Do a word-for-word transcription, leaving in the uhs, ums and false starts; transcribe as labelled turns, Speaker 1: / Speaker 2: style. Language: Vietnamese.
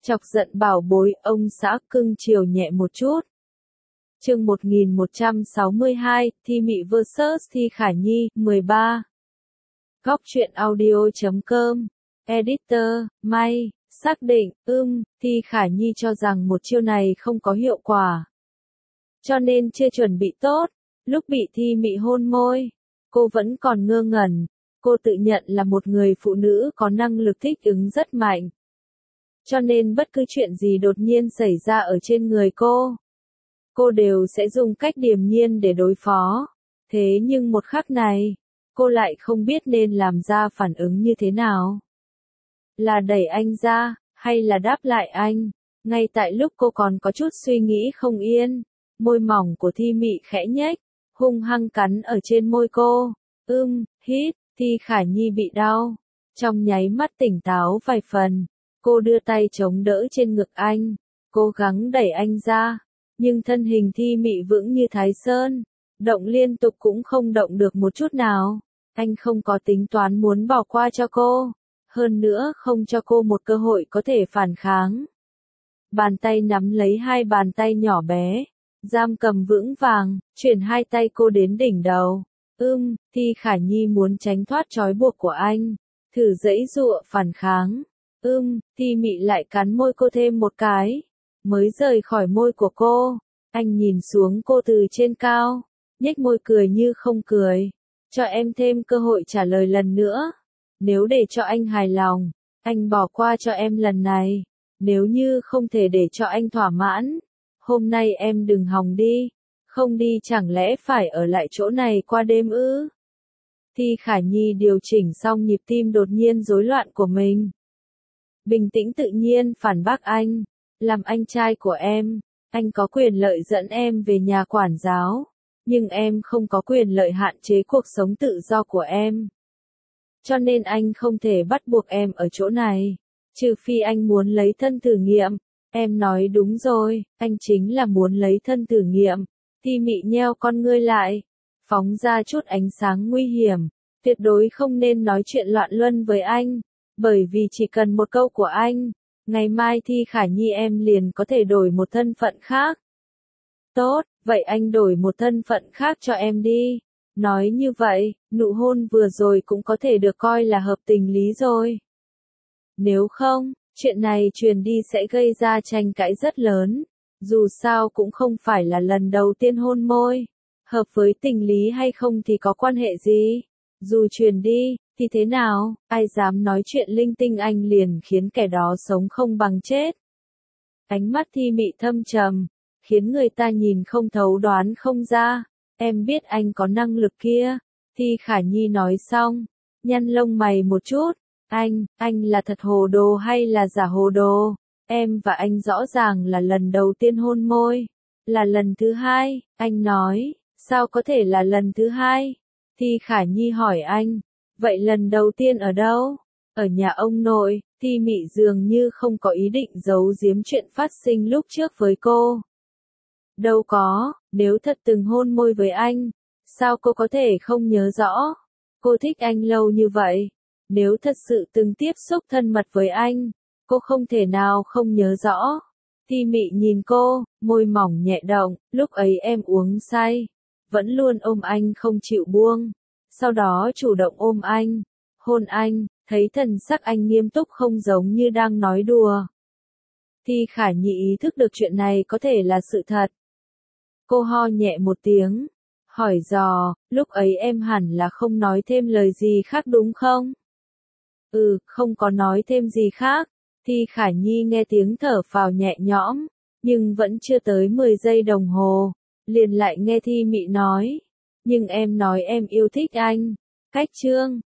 Speaker 1: Chọc giận bảo bối, ông xã cưng chiều nhẹ một chút. Chương một nghìn một trăm sáu mươi hai, Thi Mị versus Thi Khả Nhi, mười ba. Góc truyện audio chấm com. Editor, May, xác định, ưm, Thi Khả Nhi cho rằng một chiêu này không có hiệu quả. Cho nên chưa chuẩn bị tốt, lúc bị Thi Mị hôn môi, cô vẫn còn ngơ ngẩn. Cô tự nhận là một người phụ nữ có năng lực thích ứng rất mạnh. Cho nên bất cứ chuyện gì đột nhiên xảy ra ở trên người cô, cô đều sẽ dùng cách điềm nhiên để đối phó. Thế nhưng một khắc này, cô lại không biết nên làm ra phản ứng như thế nào. Là đẩy anh ra, hay là đáp lại anh? Ngay tại lúc cô còn có chút suy nghĩ không yên, môi mỏng của Thi Mị khẽ nhếch, hung hăng cắn ở trên môi cô. Ưm, hít, Thi Khả Nhi bị đau. Trong nháy mắt tỉnh táo vài phần, cô đưa tay chống đỡ trên ngực anh, cố gắng đẩy anh ra. Nhưng thân hình Thi Mị vững như Thái Sơn, động liên tục cũng không động được một chút nào. Anh không có tính toán muốn bỏ qua cho cô, hơn nữa không cho cô một cơ hội có thể phản kháng. Bàn tay nắm lấy hai bàn tay nhỏ bé, giam cầm vững vàng, chuyển hai tay cô đến đỉnh đầu. Ưm, Thi Khả Nhi muốn tránh thoát trói buộc của anh, thử giãy giụa phản kháng. Ưm, Thi Mị lại cắn môi cô thêm một cái, mới rời khỏi môi của cô. Anh nhìn xuống cô từ trên cao, nhếch môi cười như không cười. Cho em thêm cơ hội trả lời lần nữa. Nếu để cho anh hài lòng, anh bỏ qua cho em lần này. Nếu như không thể để cho anh thỏa mãn, hôm nay em đừng hòng đi. Không đi chẳng lẽ phải ở lại chỗ này qua đêm ư? Thi Khả Nhi điều chỉnh xong nhịp tim đột nhiên rối loạn của mình. Bình tĩnh tự nhiên phản bác anh. Làm anh trai của em, anh có quyền lợi dẫn em về nhà quản giáo. Nhưng em không có quyền lợi hạn chế cuộc sống tự do của em. Cho nên anh không thể bắt buộc em ở chỗ này. Trừ phi anh muốn lấy thân thử nghiệm. Em nói đúng rồi, anh chính là muốn lấy thân thử nghiệm. Thi Mị nheo con ngươi lại, phóng ra chút ánh sáng nguy hiểm. Tuyệt đối không nên nói chuyện loạn luân với anh. Bởi vì chỉ cần một câu của anh, ngày mai Thi Khả Nhi em liền có thể đổi một thân phận khác. Tốt, vậy anh đổi một thân phận khác cho em đi. Nói như vậy, nụ hôn vừa rồi cũng có thể được coi là hợp tình lý rồi. Nếu không, chuyện này truyền đi sẽ gây ra tranh cãi rất lớn. Dù sao cũng không phải là lần đầu tiên hôn môi. Hợp với tình lý hay không thì có quan hệ gì. Dù truyền đi, thì thế nào, ai dám nói chuyện linh tinh anh liền khiến kẻ đó sống không bằng chết. Ánh mắt Thi Mị thâm trầm, khiến người ta nhìn không thấu đoán không ra. Em biết anh có năng lực kia. Thi Khả Nhi nói xong, nhăn lông mày một chút. Anh, anh là thật hồ đồ hay là giả hồ đồ? Em và anh rõ ràng là lần đầu tiên hôn môi. Là lần thứ hai, anh nói, sao có thể là lần thứ hai? Thi Khả Nhi hỏi anh, vậy lần đầu tiên ở đâu? Ở nhà ông nội. Thi Mị dường như không có ý định giấu giếm chuyện phát sinh lúc trước với cô. Đâu có, nếu thật từng hôn môi với anh, sao cô có thể không nhớ rõ? Cô thích anh lâu như vậy, nếu thật sự từng tiếp xúc thân mật với anh, cô không thể nào không nhớ rõ. Thi Mị nhìn cô, môi mỏng nhẹ động, lúc ấy em uống say, vẫn luôn ôm anh không chịu buông, sau đó chủ động ôm anh, hôn anh, thấy thần sắc anh nghiêm túc không giống như đang nói đùa. Thi Khả Nhi ý thức được chuyện này có thể là sự thật. Cô ho nhẹ một tiếng, hỏi dò, lúc ấy em hẳn là không nói thêm lời gì khác đúng không? Ừ, không có nói thêm gì khác. Thi Khả Nhi nghe tiếng thở phào nhẹ nhõm, nhưng vẫn chưa tới mười giây đồng hồ, liền lại nghe Thi Mị nói, nhưng em nói em yêu thích anh. Cách chương